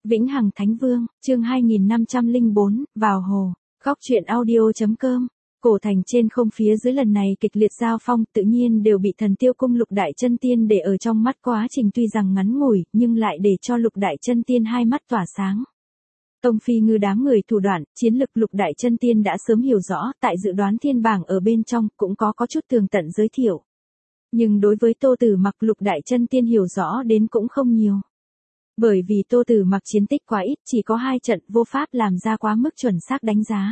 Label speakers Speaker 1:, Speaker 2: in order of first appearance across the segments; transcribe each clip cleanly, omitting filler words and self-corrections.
Speaker 1: Vĩnh Hằng Thánh Vương, chương 2504, vào hồ. Góc truyện audio.com. Cổ thành trên không phía dưới lần này kịch liệt giao phong tự nhiên đều bị Thần Tiêu Cung Lục Đại Chân Tiên để ở trong mắt, quá trình tuy rằng ngắn ngủi nhưng lại để cho Lục Đại Chân Tiên hai mắt tỏa sáng. Tông Phi Ngư đám người thủ đoạn, chiến lực Lục Đại Chân Tiên đã sớm hiểu rõ, tại dự đoán thiên bảng ở bên trong cũng có chút tường tận giới thiệu. Nhưng đối với Tô Tử Mặc, Lục Đại Chân Tiên hiểu rõ đến cũng không nhiều. Bởi vì Tô Tử Mặc chiến tích quá ít, chỉ có 2 trận, vô pháp làm ra quá mức chuẩn xác đánh giá.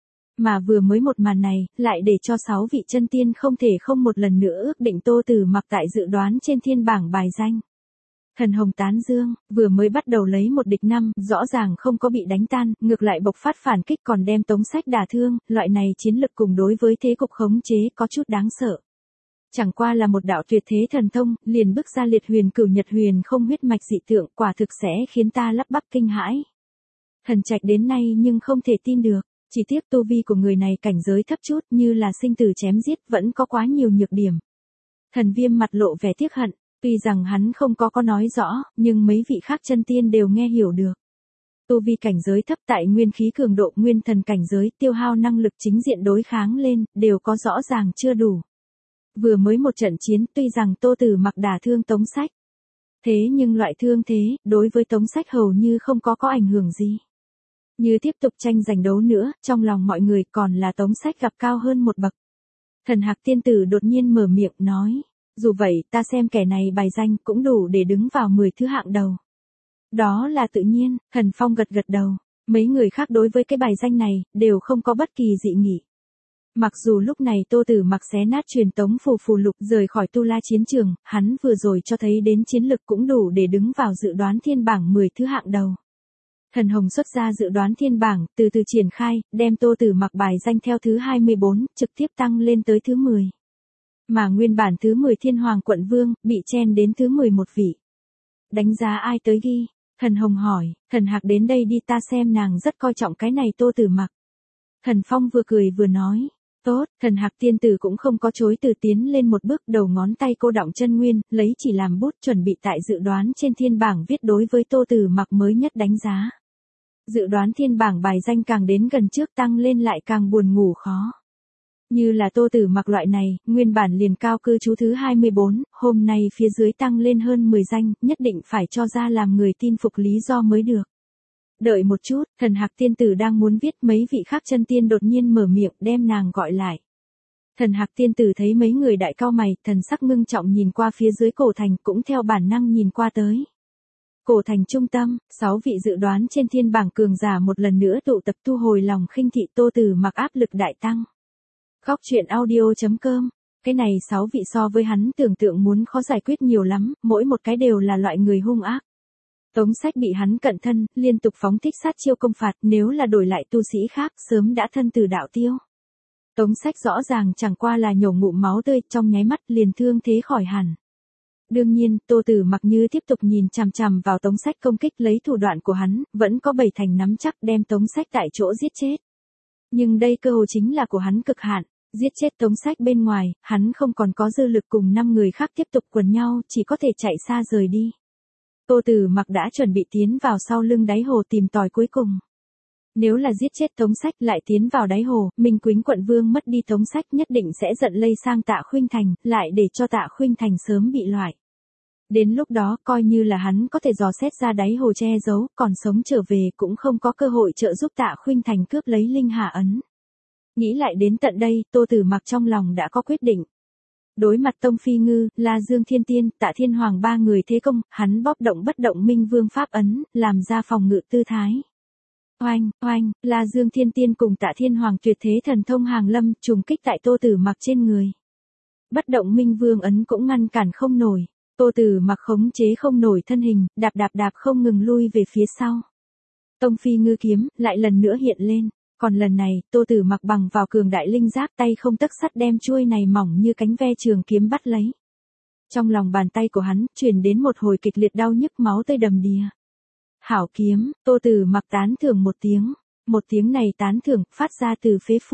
Speaker 1: Mà vừa mới một màn này, lại để cho 6 vị chân tiên không thể không một lần nữa ước định Tô Tử Mặc tại dự đoán trên thiên bảng bài danh. Thần Hồng tán dương, vừa mới bắt đầu lấy một địch 5, rõ ràng không có bị đánh tan, ngược lại bộc phát phản kích còn đem Tống Sách đả thương, loại này chiến lực cùng đối với thế cục khống chế có chút đáng sợ. Chẳng qua là một đạo tuyệt thế thần thông, liền bức ra liệt huyền cửu nhật huyền không huyết mạch dị tượng, quả thực sẽ khiến ta lắp bắp kinh hãi. Thần trạch đến nay nhưng không thể tin được, chỉ tiếc tu vi của người này cảnh giới thấp chút, như là sinh tử chém giết vẫn có quá nhiều nhược điểm. Thần Viêm mặt lộ vẻ tiếc hận, tuy rằng hắn không có nói rõ, nhưng mấy vị khác chân tiên đều nghe hiểu được. Tu vi cảnh giới thấp tại nguyên khí cường độ, nguyên thần cảnh giới tiêu hao năng lực chính diện đối kháng lên, đều có rõ ràng chưa đủ. Vừa mới một trận chiến, tuy rằng Tô Tử Mặc đả thương Tống Sách. Thế nhưng loại thương thế, đối với Tống Sách hầu như không có ảnh hưởng gì. Như tiếp tục tranh giành đấu nữa, trong lòng mọi người còn là Tống Sách gặp cao hơn một bậc. Thần Hạc tiên tử đột nhiên mở miệng nói, dù vậy ta xem kẻ này bài danh cũng đủ để đứng vào 10 thứ hạng đầu. Đó là tự nhiên, Thần Phong gật gật đầu, mấy người khác đối với cái bài danh này, đều không có bất kỳ dị nghị. Mặc dù lúc này Tô Tử Mặc xé nát truyền tống phù lục rời khỏi Tu La chiến trường, hắn vừa rồi cho thấy đến chiến lực cũng đủ để đứng vào dự đoán thiên bảng 10 thứ hạng đầu. Thần Hồng xuất ra dự đoán thiên bảng, từ từ triển khai, đem Tô Tử Mặc bài danh theo thứ 24, trực tiếp tăng lên tới thứ 10. Mà nguyên bản thứ 10 Thiên Hoàng Quận Vương, bị chen đến thứ 11 vị. Đánh giá ai tới ghi? Thần Hồng hỏi, Thần Hạc đến đây đi, ta xem nàng rất coi trọng cái này Tô Tử Mặc. Thần Phong vừa cười vừa nói. Tốt, Thần Hạc tiên tử cũng không có chối từ, tiến lên một bước, đầu ngón tay cô đọng chân nguyên, lấy chỉ làm bút, chuẩn bị tại dự đoán trên thiên bảng viết đối với Tô Tử Mặc mới nhất đánh giá. Dự đoán thiên bảng bài danh càng đến gần trước tăng lên lại càng buồn ngủ khó. Như là Tô Tử Mặc loại này, nguyên bản liền cao cư trú thứ 24, hôm nay phía dưới tăng lên hơn 10 danh, nhất định phải cho ra làm người tin phục lý do mới được. Đợi một chút, Thần Hạc tiên tử đang muốn viết, mấy vị khác chân tiên đột nhiên mở miệng đem nàng gọi lại. Thần Hạc tiên tử thấy mấy người đại cao mày, thần sắc ngưng trọng nhìn qua phía dưới cổ thành, cũng theo bản năng nhìn qua tới. Cổ thành trung tâm, 6 vị dự đoán trên thiên bảng cường giả một lần nữa tụ tập, thu hồi lòng khinh thị. Tô Tử Mặc áp lực đại tăng. Góc truyện audio.com. Cái này 6 vị so với hắn tưởng tượng muốn khó giải quyết nhiều lắm, mỗi một cái đều là loại người hung ác. Tống Sách bị hắn cận thân, liên tục phóng thích sát chiêu công phạt, nếu là đổi lại tu sĩ khác, sớm đã thân tử đạo tiêu. Tống Sách rõ ràng chẳng qua là nhổ ngụm máu tươi, trong nháy mắt liền thương thế khỏi hẳn. Đương nhiên, Tô Tử Mặc như tiếp tục nhìn chằm chằm vào Tống Sách công kích, lấy thủ đoạn của hắn, vẫn có 7 thành nắm chắc đem Tống Sách tại chỗ giết chết. Nhưng đây cơ hội chính là của hắn cực hạn, giết chết Tống Sách bên ngoài, hắn không còn có dư lực cùng 5 người khác tiếp tục quần nhau, chỉ có thể chạy xa rời đi. Tô Tử Mặc đã chuẩn bị tiến vào sau lưng đáy hồ tìm tòi cuối cùng. Nếu là giết chết Tống Sách lại tiến vào đáy hồ, Minh Quýnh Quận Vương mất đi Tống Sách nhất định sẽ giận lây sang Tạ Khuynh Thành, lại để cho Tạ Khuynh Thành sớm bị loại. Đến lúc đó coi như là hắn có thể dò xét ra đáy hồ che giấu, còn sống trở về cũng không có cơ hội trợ giúp Tạ Khuynh Thành cướp lấy Linh Hà ấn. Nghĩ lại đến tận đây, Tô Tử Mặc trong lòng đã có quyết định. Đối mặt Tông Phi Ngư, La Dương Thiên Tiên, Tạ Thiên Hoàng 3 người thế công, hắn bóp động bất động Minh Vương pháp ấn, làm ra phòng ngự tư thái. Oanh, oanh, La Dương Thiên Tiên cùng Tạ Thiên Hoàng tuyệt thế thần thông hàng lâm, trùng kích tại Tô Tử Mặc trên người. Bất động Minh Vương ấn cũng ngăn cản không nổi, Tô Tử Mặc khống chế không nổi thân hình, đạp không ngừng lui về phía sau. Tông Phi Ngư kiếm lại lần nữa hiện lên. Còn lần này, Tô Tử Mặc bằng vào cường đại linh giác, tay không tấc sắt đem chuôi này mỏng như cánh ve trường kiếm bắt lấy. Trong lòng bàn tay của hắn, truyền đến một hồi kịch liệt đau nhức, máu tươi đầm đìa. Hảo kiếm, Tô Tử Mặc tán thưởng một tiếng này tán thưởng, phát ra từ phế phủ.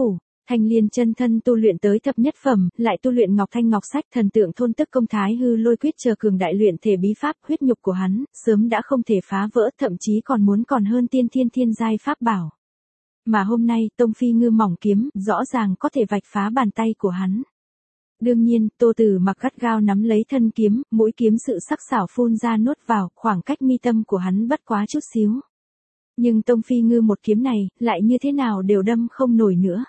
Speaker 1: Thanh Liên chân thân tu luyện tới thập nhất phẩm, lại tu luyện Ngọc Thanh Ngọc Sách thần tượng thôn tức công thái hư lôi quyết chờ cường đại luyện thể bí pháp, huyết nhục của hắn sớm đã không thể phá vỡ, thậm chí còn muốn còn hơn tiên thiên giai pháp bảo. Mà hôm nay, Tông Phi Ngư mỏng kiếm, rõ ràng có thể vạch phá bàn tay của hắn. Đương nhiên, Tô Tử Mặc gắt gao nắm lấy thân kiếm, mũi kiếm sự sắc sảo phun ra nuốt vào, khoảng cách mi tâm của hắn bất quá chút xíu. Nhưng Tông Phi Ngư một kiếm này, lại như thế nào đều đâm không nổi nữa.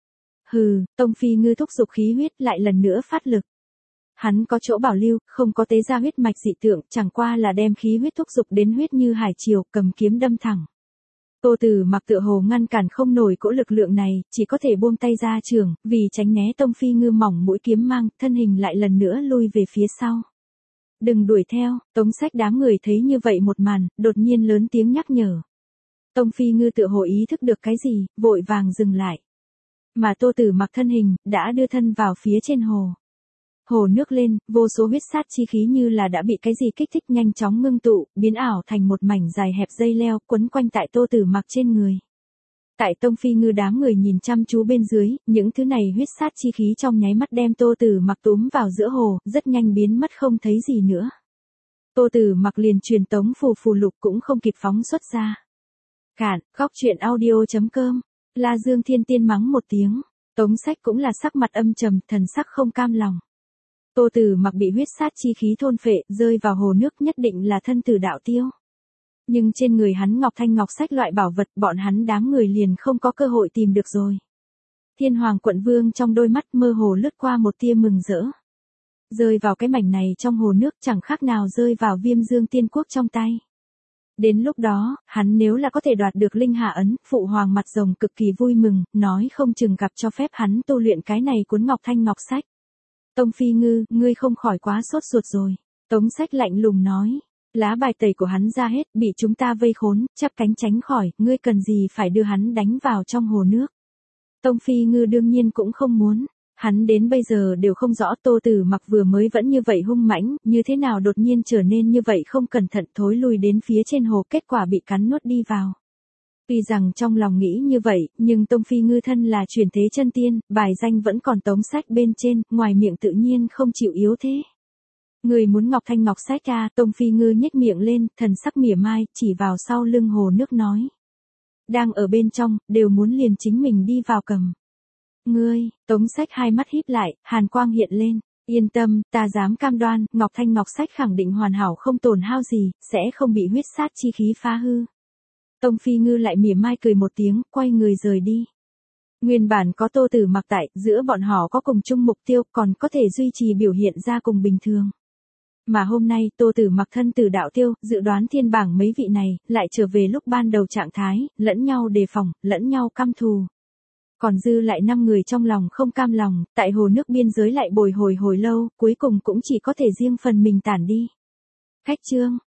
Speaker 1: Hừ, Tông Phi Ngư thúc giục khí huyết lại lần nữa phát lực. Hắn có chỗ bảo lưu, không có tế ra huyết mạch dị tượng, chẳng qua là đem khí huyết thúc giục đến huyết như hải triều, cầm kiếm đâm thẳng. Tô Tử Mặc tựa hồ ngăn cản không nổi cỗ lực lượng này, chỉ có thể buông tay ra trường, vì tránh né Tông Phi Ngư mỏng mũi kiếm mang, thân hình lại lần nữa lui về phía sau. Đừng đuổi theo, Tống Sách đám người thấy như vậy một màn, đột nhiên lớn tiếng nhắc nhở. Tông Phi Ngư tựa hồ ý thức được cái gì, vội vàng dừng lại. Mà Tô Tử Mặc thân hình, đã đưa thân vào phía trên hồ. Hồ nước lên, vô số huyết sát chi khí như là đã bị cái gì kích thích nhanh chóng ngưng tụ, biến ảo thành một mảnh dài hẹp dây leo quấn quanh tại Tô Tử Mặc trên người. Tại Tông Phi Ngư đám người nhìn chăm chú bên dưới, những thứ này huyết sát chi khí trong nháy mắt đem Tô Tử Mặc túm vào giữa hồ, rất nhanh biến mất không thấy gì nữa. Tô Tử Mặc liền truyền tống phù lục cũng không kịp phóng xuất ra. Cản, góc truyện audio.com, La Dương Thiên Tiên mắng một tiếng, Tống Sách cũng là sắc mặt âm trầm, thần sắc không cam lòng. Tô Tử Mặc bị huyết sát chi khí thôn phệ, rơi vào hồ nước nhất định là thân tử đạo tiêu. Nhưng trên người hắn Ngọc Thanh Ngọc Sách loại bảo vật, bọn hắn đám người liền không có cơ hội tìm được rồi. Thiên Hoàng Quận Vương trong đôi mắt mơ hồ lướt qua một tia mừng rỡ. Rơi vào cái mảnh này trong hồ nước chẳng khác nào rơi vào Viêm Dương Tiên Quốc trong tay. Đến lúc đó, hắn nếu là có thể đoạt được Linh Hạ Ấn, Phụ Hoàng mặt rồng cực kỳ vui mừng, nói không chừng gặp cho phép hắn tu luyện cái này cuốn Ngọc Thanh Ngọc Sách. Tông Phi Ngư, ngươi không khỏi quá sốt ruột rồi. Tống Sách lạnh lùng nói. Lá bài tẩy của hắn ra hết, bị chúng ta vây khốn, chắp cánh tránh khỏi, ngươi cần gì phải đưa hắn đánh vào trong hồ nước. Tông Phi Ngư đương nhiên cũng không muốn. Hắn đến bây giờ đều không rõ Tô Tử Mặc vừa mới vẫn như vậy hung mãnh, như thế nào đột nhiên trở nên như vậy không cẩn thận thối lui đến phía trên hồ, kết quả bị cắn nuốt đi vào. Tuy rằng trong lòng nghĩ như vậy, nhưng Tông Phi Ngư thân là truyền thế chân tiên, bài danh vẫn còn Tống Sách bên trên, ngoài miệng tự nhiên không chịu yếu thế. Người muốn Ngọc Thanh Ngọc Sách à? Tông Phi Ngư nhếch miệng lên, thần sắc mỉa mai, chỉ vào sau lưng hồ nước nói. Đang ở bên trong, đều muốn liền chính mình đi vào cầm. Ngươi, Tống Sách hai mắt híp lại, hàn quang hiện lên. Yên tâm, ta dám cam đoan, Ngọc Thanh Ngọc Sách khẳng định hoàn hảo không tổn hao gì, sẽ không bị huyết sát chi khí phá hư. Tông Phi Ngư lại mỉa mai cười một tiếng, quay người rời đi. Nguyên bản có Tô Tử Mặc tại, giữa bọn họ có cùng chung mục tiêu, còn có thể duy trì biểu hiện ra cùng bình thường. Mà hôm nay, Tô Tử Mặc thân tử đạo tiêu, dự đoán thiên bảng mấy vị này, lại trở về lúc ban đầu trạng thái, lẫn nhau đề phòng, lẫn nhau căm thù. Còn dư lại 5 người trong lòng không cam lòng, tại hồ nước biên giới lại bồi hồi lâu, cuối cùng cũng chỉ có thể riêng phần mình tản đi. Khách chương.